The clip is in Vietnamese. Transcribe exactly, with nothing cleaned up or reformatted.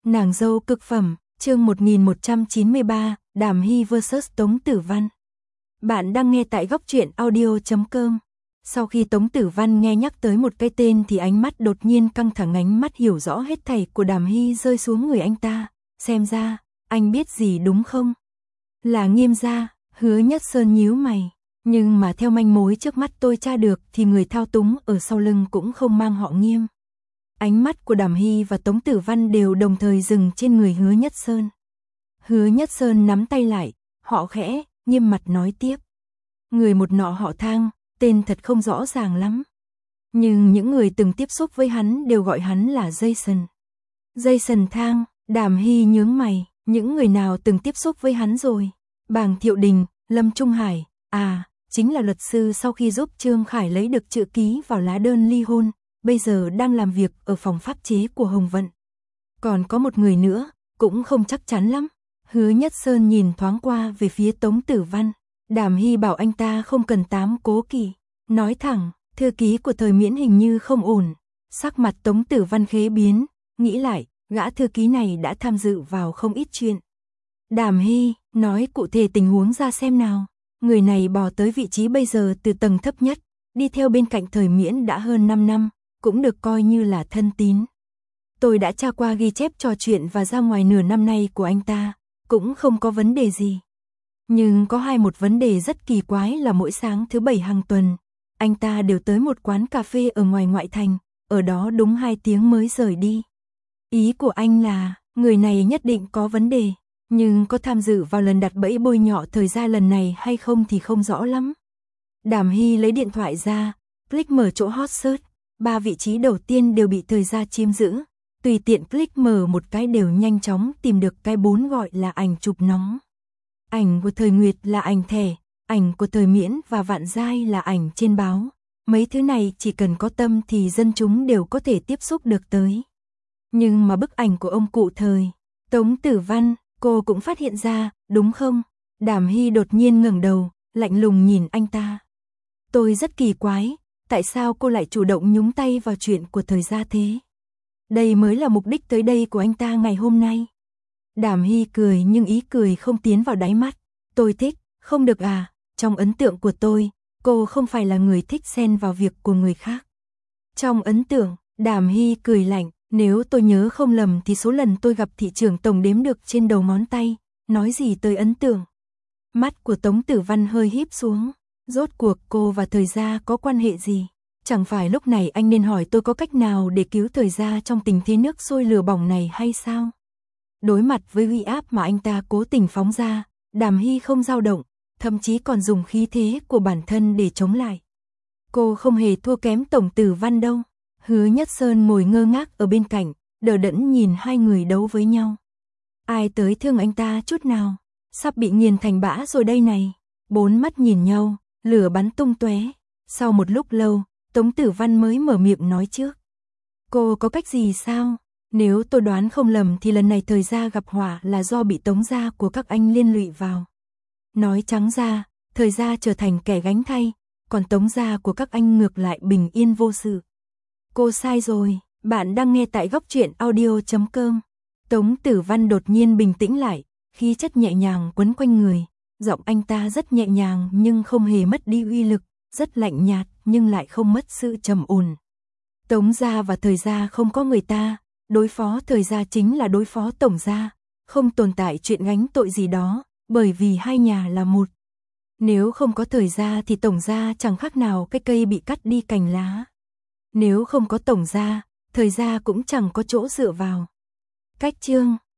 Nàng dâu cực phẩm, chương một nghìn một trăm chín mươi ba, Đàm Hy versus Tống Tử Văn. Bạn đang nghe tại góc truyện audio chấm com. Sau khi Tống Tử Văn nghe nhắc tới một cái tên thì ánh mắt đột nhiên căng thẳng, ánh mắt hiểu rõ hết thảy của Đàm Hy rơi xuống người anh ta. Xem ra, anh biết gì đúng không? Là Nghiêm gia. Hứa Nhất Sơn nhíu mày. Nhưng mà theo manh mối trước mắt tôi tra được thì người thao túng ở sau lưng cũng không mang họ Nghiêm. Ánh mắt của Đàm Hy và Tống Tử Văn đều đồng thời dừng trên người Hứa Nhất Sơn. Hứa Nhất Sơn nắm tay lại, họ khẽ, nghiêm mặt nói tiếp. Người một nọ họ Thang, tên thật không rõ ràng lắm. Nhưng những người từng tiếp xúc với hắn đều gọi hắn là Jason. Jason Thang, Đàm Hy nhướng mày, những người nào từng tiếp xúc với hắn rồi? Bàng Thiệu Đình, Lâm Trung Hải, à, chính là luật sư sau khi giúp Trương Khải lấy được chữ ký vào lá đơn ly hôn, bây giờ đang làm việc ở phòng pháp chế của Hồng Vận. Còn có một người nữa, cũng không chắc chắn lắm. Hứa Nhất Sơn nhìn thoáng qua về phía Tống Tử Văn. Đàm Hy bảo anh ta không cần tám cố kỵ, nói thẳng, thư ký của Thời Miễn hình như không ổn. Sắc mặt Tống Tử Văn khẽ biến, nghĩ lại, gã thư ký này đã tham dự vào không ít chuyện. Đàm Hy, nói cụ thể tình huống ra xem nào. Người này bò tới vị trí bây giờ từ tầng thấp nhất, đi theo bên cạnh Thời Miễn đã hơn năm năm, cũng được coi như là thân tín. Tôi đã tra qua ghi chép trò chuyện và ra ngoài nửa năm nay của anh ta, cũng không có vấn đề gì. Nhưng có hai một vấn đề rất kỳ quái là mỗi sáng thứ bảy hàng tuần, anh ta đều tới một quán cà phê ở ngoài ngoại thành, ở đó đúng hai tiếng mới rời đi. Ý của anh là, người này nhất định có vấn đề, nhưng có tham dự vào lần đặt bẫy bôi nhọ Thời gia lần này hay không thì không rõ lắm. Đàm Hy lấy điện thoại ra, click mở chỗ hot search, ba vị trí đầu tiên đều bị Thời gia chiếm giữ. Tùy tiện click mở một cái đều nhanh chóng tìm được cái bốn gọi là ảnh chụp nóng. Ảnh của Thời Nguyệt là ảnh thẻ, ảnh của Thời Miễn và Vạn Giai là ảnh trên báo. Mấy thứ này chỉ cần có tâm thì dân chúng đều có thể tiếp xúc được tới. Nhưng mà bức ảnh của ông cụ Thời, Tống Tử Văn, cô cũng phát hiện ra, đúng không? Đàm Hy đột nhiên ngẩng đầu, lạnh lùng nhìn anh ta. Tôi rất kỳ quái, tại sao cô lại chủ động nhúng tay vào chuyện của Thời gia thế? Đây mới là mục đích tới đây của anh ta ngày hôm nay. Đàm Hy cười nhưng ý cười không tiến vào đáy mắt. Tôi thích, không được à, trong ấn tượng của tôi, cô không phải là người thích xen vào việc của người khác. Trong ấn tượng, Đàm Hy cười lạnh, nếu tôi nhớ không lầm thì số lần tôi gặp thị trưởng tổng đếm được trên đầu ngón tay, nói gì tới ấn tượng. Mắt của Tống Tử Văn hơi híp xuống, rốt cuộc cô và Thời gia có quan hệ gì? Chẳng phải lúc này anh nên hỏi tôi có cách nào để cứu Thời gia trong tình thế nước sôi lửa bỏng này hay sao? Đối mặt với uy áp mà anh ta cố tình phóng ra, Đàm Hy không dao động, thậm chí còn dùng khí thế của bản thân để chống lại. Cô không hề thua kém Tống Tử Văn đâu. Hứa Nhất Sơn ngồi ngơ ngác ở bên cạnh, đờ đẫn nhìn hai người đấu với nhau. Ai tới thương anh ta chút nào, sắp bị nghiền thành bã rồi đây này. Bốn mắt nhìn nhau, lửa bắn tung tóe. Sau một lúc lâu, Tống Tử Văn mới mở miệng nói trước. Cô có cách gì sao? Nếu tôi đoán không lầm thì lần này Thời gia gặp họa là do bị Tống gia của các anh liên lụy vào. Nói trắng ra, Thời gia trở thành kẻ gánh thay, còn Tống gia của các anh ngược lại bình yên vô sự. Cô sai rồi, bạn đang nghe tại góc truyện audio chấm com. Tống Tử Văn đột nhiên bình tĩnh lại, khí chất nhẹ nhàng quấn quanh người. Giọng anh ta rất nhẹ nhàng nhưng không hề mất đi uy lực, rất lạnh nhạt nhưng lại không mất sự trầm ổn. Tống gia và Thời gia không có người ta, đối phó Thời gia chính là đối phó Tổng gia, không tồn tại chuyện gánh tội gì đó, bởi vì hai nhà là một. Nếu không có Thời gia thì Tổng gia chẳng khác nào cái cây bị cắt đi cành lá. Nếu không có Tổng gia, Thời gia cũng chẳng có chỗ dựa vào. Cách chương